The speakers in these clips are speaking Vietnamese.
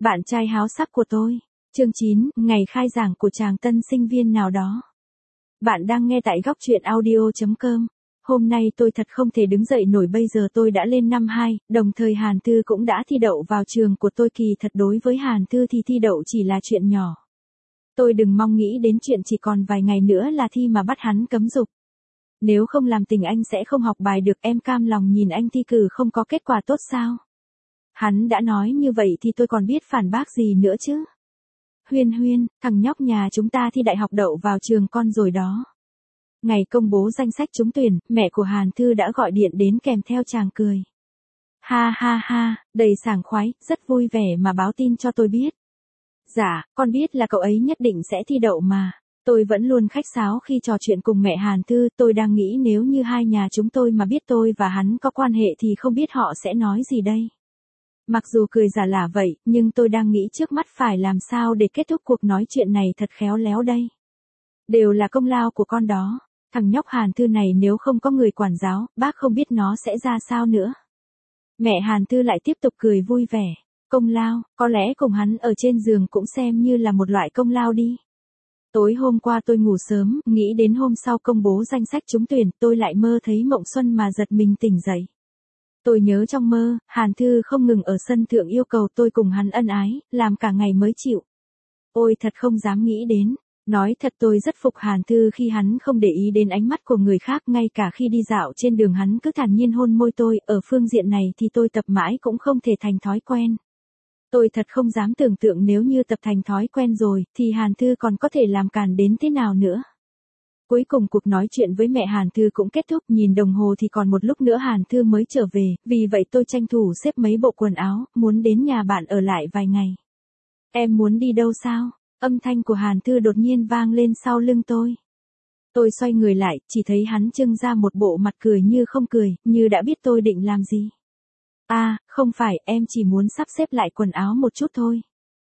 Bạn trai háo sắc của tôi. Chương 9, ngày khai giảng của chàng tân sinh viên nào đó. Bạn đang nghe tại góc truyện audio.com. Hôm nay tôi thật không thể đứng dậy nổi, bây giờ tôi đã lên năm 2, đồng thời Hàn Thư cũng đã thi đậu vào trường của tôi. Kỳ thật đối với Hàn Thư thì thi đậu chỉ là chuyện nhỏ. Tôi đừng mong nghĩ đến chuyện chỉ còn vài ngày nữa là thi mà bắt hắn cấm dục. Nếu không làm tình anh sẽ không học bài được, em cam lòng nhìn anh thi cử không có kết quả tốt sao? Hắn đã nói như vậy thì tôi còn biết phản bác gì nữa chứ. Huyên Huyên, thằng nhóc nhà chúng ta thi đại học đậu vào trường con rồi đó. Ngày công bố danh sách trúng tuyển, mẹ của Hàn Thư đã gọi điện đến kèm theo tràng cười. Ha ha ha, đầy sảng khoái, rất vui vẻ mà báo tin cho tôi biết. Dạ, con biết là cậu ấy nhất định sẽ thi đậu mà. Tôi vẫn luôn khách sáo khi trò chuyện cùng mẹ Hàn Thư, tôi đang nghĩ nếu như hai nhà chúng tôi mà biết tôi và hắn có quan hệ thì không biết họ sẽ nói gì đây. Mặc dù cười giả lả vậy, nhưng tôi đang nghĩ trước mắt phải làm sao để kết thúc cuộc nói chuyện này thật khéo léo đây. Đều là công lao của con đó. Thằng nhóc Hàn Thư này nếu không có người quản giáo, bác không biết nó sẽ ra sao nữa. Mẹ Hàn Thư lại tiếp tục cười vui vẻ. Công lao, có lẽ cùng hắn ở trên giường cũng xem như là một loại công lao đi. Tối hôm qua tôi ngủ sớm, nghĩ đến hôm sau công bố danh sách trúng tuyển, tôi lại mơ thấy mộng xuân mà giật mình tỉnh dậy. Tôi nhớ trong mơ, Hàn Thư không ngừng ở sân thượng yêu cầu tôi cùng hắn ân ái, làm cả ngày mới chịu. Ôi thật không dám nghĩ đến. Nói thật tôi rất phục Hàn Thư khi hắn không để ý đến ánh mắt của người khác, ngay cả khi đi dạo trên đường hắn cứ thản nhiên hôn môi tôi, ở phương diện này thì tôi tập mãi cũng không thể thành thói quen. Tôi thật không dám tưởng tượng nếu như tập thành thói quen rồi, thì Hàn Thư còn có thể làm càn đến thế nào nữa. Cuối cùng cuộc nói chuyện với mẹ Hàn Thư cũng kết thúc, nhìn đồng hồ thì còn một lúc nữa Hàn Thư mới trở về, vì vậy tôi tranh thủ xếp mấy bộ quần áo, muốn đến nhà bạn ở lại vài ngày. Em muốn đi đâu sao? Âm thanh của Hàn Thư đột nhiên vang lên sau lưng tôi. Tôi xoay người lại, chỉ thấy hắn trưng ra một bộ mặt cười như không cười, như đã biết tôi định làm gì. À, không phải, em chỉ muốn sắp xếp lại quần áo một chút thôi.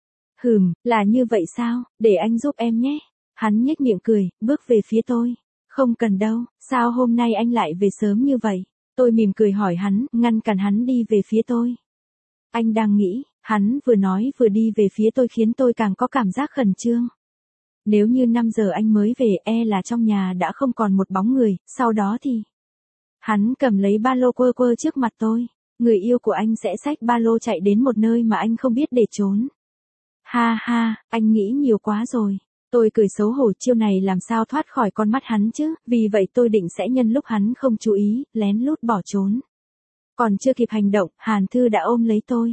Là như vậy sao, để anh giúp em nhé. Hắn nhếch miệng cười, bước về phía tôi. Không cần đâu, sao hôm nay anh lại về sớm như vậy? Tôi mỉm cười hỏi hắn, ngăn cản hắn đi về phía tôi. Anh đang nghĩ, hắn vừa nói vừa đi về phía tôi khiến tôi càng có cảm giác khẩn trương. Nếu như 5 giờ anh mới về, là trong nhà đã không còn một bóng người, sau đó thì... Hắn cầm lấy ba lô quơ quơ trước mặt tôi. Người yêu của anh sẽ xách ba lô chạy đến một nơi mà anh không biết để trốn. Ha ha, anh nghĩ nhiều quá rồi. Tôi cười xấu hổ, chiêu này làm sao thoát khỏi con mắt hắn chứ, vì vậy tôi định sẽ nhân lúc hắn không chú ý, lén lút bỏ trốn. Còn chưa kịp hành động, Hàn Thư đã ôm lấy tôi.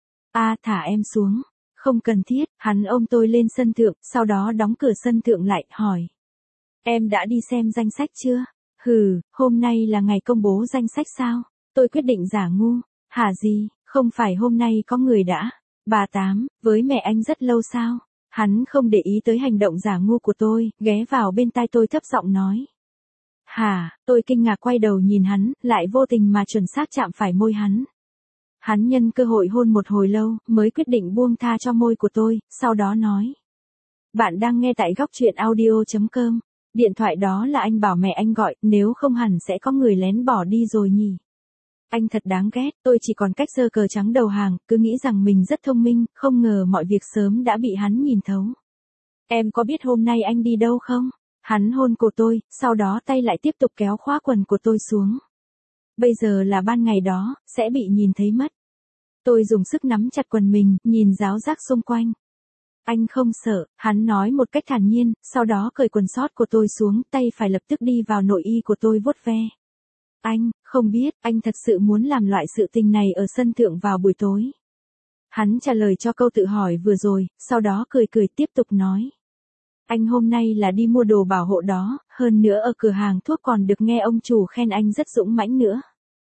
Thả em xuống. Không cần thiết, hắn ôm tôi lên sân thượng, sau đó đóng cửa sân thượng lại, hỏi. Em đã đi xem danh sách chưa? Hôm nay là ngày công bố danh sách sao? Tôi quyết định giả ngu. Hả gì, không phải hôm nay có người đã. Bà Tám, với mẹ anh rất lâu sao? Hắn không để ý tới hành động giả ngu của tôi, ghé vào bên tai tôi thấp giọng nói. Hả, tôi kinh ngạc quay đầu nhìn hắn, lại vô tình mà chuẩn xác chạm phải môi hắn. Hắn nhân cơ hội hôn một hồi lâu, mới quyết định buông tha cho môi của tôi, sau đó nói. Bạn đang nghe tại góc truyện audio.com. Điện thoại đó là anh bảo mẹ anh gọi, nếu không hẳn sẽ có người lén bỏ đi rồi nhỉ. Anh thật đáng ghét, tôi chỉ còn cách giơ cờ trắng đầu hàng, cứ nghĩ rằng mình rất thông minh, không ngờ mọi việc sớm đã bị hắn nhìn thấu. Em có biết hôm nay anh đi đâu không? Hắn hôn cổ tôi, sau đó tay lại tiếp tục kéo khóa quần của tôi xuống. Bây giờ là ban ngày đó, sẽ bị nhìn thấy mất. Tôi dùng sức nắm chặt quần mình, nhìn ráo rác xung quanh. Anh không sợ, hắn nói một cách thản nhiên, sau đó cởi quần sót của tôi xuống, tay phải lập tức đi vào nội y của tôi vuốt ve. Anh, không biết, anh thật sự muốn làm loại sự tình này ở sân thượng vào buổi tối. Hắn trả lời cho câu tự hỏi vừa rồi, sau đó cười cười tiếp tục nói. Anh hôm nay là đi mua đồ bảo hộ đó, hơn nữa ở cửa hàng thuốc còn được nghe ông chủ khen anh rất dũng mãnh nữa.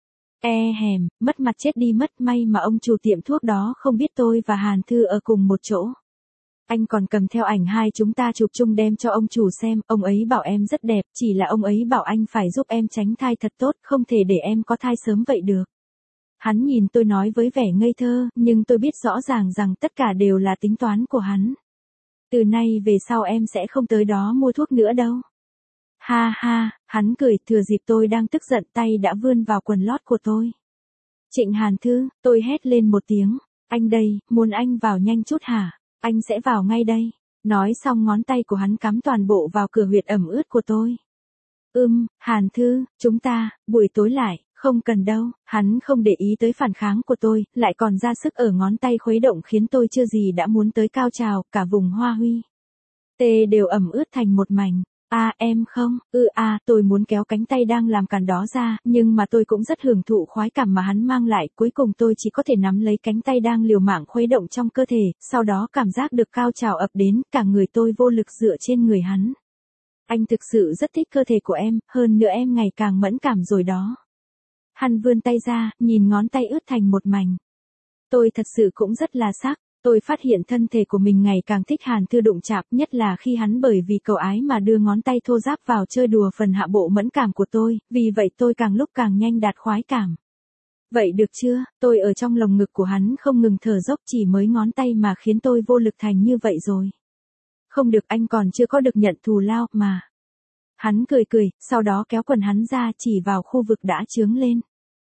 Mất mặt chết đi mất, may mà ông chủ tiệm thuốc đó không biết tôi và Hàn Thư ở cùng một chỗ. Anh còn cầm theo ảnh hai chúng ta chụp chung đem cho ông chủ xem, ông ấy bảo em rất đẹp, chỉ là ông ấy bảo anh phải giúp em tránh thai thật tốt, không thể để em có thai sớm vậy được. Hắn nhìn tôi nói với vẻ ngây thơ, nhưng tôi biết rõ ràng rằng tất cả đều là tính toán của hắn. Từ nay về sau em sẽ không tới đó mua thuốc nữa đâu. Ha ha, hắn cười, thừa dịp tôi đang tức giận tay đã vươn vào quần lót của tôi. Trịnh Hàn Thư, tôi hét lên một tiếng. Anh đây, muốn anh vào nhanh chút hả? Anh sẽ vào ngay đây. Nói xong ngón tay của hắn cắm toàn bộ vào cửa huyệt ẩm ướt của tôi. Hàn Thư, chúng ta, buổi tối lại, không cần đâu. Hắn không để ý tới phản kháng của tôi, lại còn ra sức ở ngón tay khuấy động khiến tôi chưa gì đã muốn tới cao trào, cả vùng hoa huy. Tê đều ẩm ướt thành một mảnh. Em không, tôi muốn kéo cánh tay đang làm cản đó ra, nhưng mà tôi cũng rất hưởng thụ khoái cảm mà hắn mang lại, cuối cùng tôi chỉ có thể nắm lấy cánh tay đang liều mạng khuấy động trong cơ thể, sau đó cảm giác được cao trào ập đến, cả người tôi vô lực dựa trên người hắn. Anh thực sự rất thích cơ thể của em, hơn nữa em ngày càng mẫn cảm rồi đó. Hắn vươn tay ra, nhìn ngón tay ướt thành một mảnh. Tôi thật sự cũng rất là sắc. Tôi phát hiện thân thể của mình ngày càng thích Hàn Thư đụng chạm, nhất là khi hắn bởi vì cầu ái mà đưa ngón tay thô ráp vào chơi đùa phần hạ bộ mẫn cảm của tôi, vì vậy tôi càng lúc càng nhanh đạt khoái cảm. Vậy được chưa, tôi ở trong lồng ngực của hắn không ngừng thở dốc, chỉ mới ngón tay mà khiến tôi vô lực thành như vậy rồi. Không được, anh còn chưa có được nhận thù lao mà. Hắn cười cười, sau đó kéo quần hắn ra chỉ vào khu vực đã chướng lên.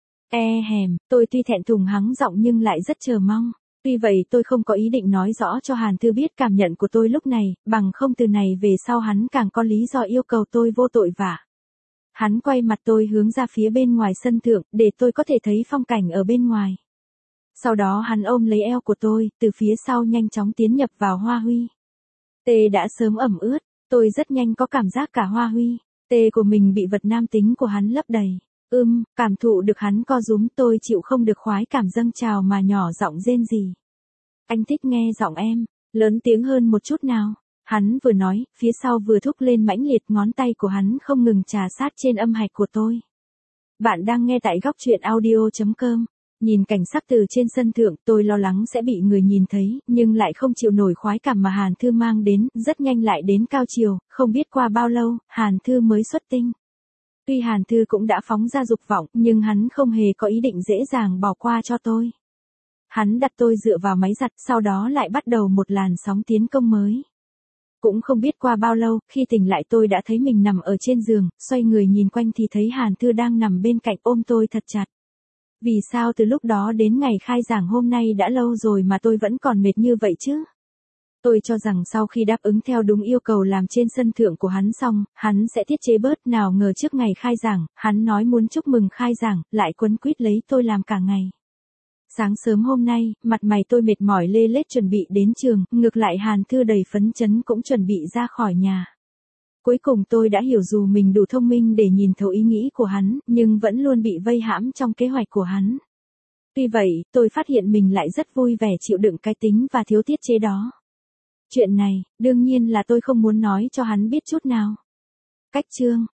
Tôi tuy thẹn thùng hắng giọng nhưng lại rất chờ mong. Tuy vậy tôi không có ý định nói rõ cho Hàn Thư biết cảm nhận của tôi lúc này, bằng không từ này về sau hắn càng có lý do yêu cầu tôi vô tội vạ. Hắn quay mặt tôi hướng ra phía bên ngoài sân thượng, để tôi có thể thấy phong cảnh ở bên ngoài. Sau đó hắn ôm lấy eo của tôi, từ phía sau nhanh chóng tiến nhập vào hoa huy. Tê đã sớm ẩm ướt, tôi rất nhanh có cảm giác cả hoa huy. Tê của mình bị vật nam tính của hắn lấp đầy. Cảm thụ được hắn co rúm, tôi chịu không được khoái cảm dâng trào mà nhỏ giọng rên rỉ. Anh thích nghe giọng em, lớn tiếng hơn một chút nào. Hắn vừa nói, phía sau vừa thúc lên mãnh liệt, ngón tay của hắn không ngừng trà sát trên âm hạch của tôi. Bạn đang nghe tại góc truyện audio.com. Nhìn cảnh sắc từ trên sân thượng, tôi lo lắng sẽ bị người nhìn thấy, nhưng lại không chịu nổi khoái cảm mà Hàn Thư mang đến, rất nhanh lại đến cao chiều, không biết qua bao lâu, Hàn Thư mới xuất tinh. Tuy Hàn Thư cũng đã phóng ra dục vọng, nhưng hắn không hề có ý định dễ dàng bỏ qua cho tôi. Hắn đặt tôi dựa vào máy giặt, sau đó lại bắt đầu một làn sóng tiến công mới. Cũng không biết qua bao lâu, khi tỉnh lại tôi đã thấy mình nằm ở trên giường, xoay người nhìn quanh thì thấy Hàn Thư đang nằm bên cạnh ôm tôi thật chặt. Vì sao từ lúc đó đến ngày khai giảng hôm nay đã lâu rồi mà tôi vẫn còn mệt như vậy chứ? Tôi cho rằng sau khi đáp ứng theo đúng yêu cầu làm trên sân thượng của hắn xong, hắn sẽ tiết chế bớt, nào ngờ trước ngày khai giảng, hắn nói muốn chúc mừng khai giảng, lại quấn quýt lấy tôi làm cả ngày. Sáng sớm hôm nay, mặt mày tôi mệt mỏi lê lết chuẩn bị đến trường, ngược lại Hàn Thư đầy phấn chấn cũng chuẩn bị ra khỏi nhà. Cuối cùng tôi đã hiểu dù mình đủ thông minh để nhìn thấu ý nghĩ của hắn, nhưng vẫn luôn bị vây hãm trong kế hoạch của hắn. Tuy vậy, tôi phát hiện mình lại rất vui vẻ chịu đựng cái tính và thiếu tiết chế đó. Chuyện này, đương nhiên là tôi không muốn nói cho hắn biết chút nào. Cách chương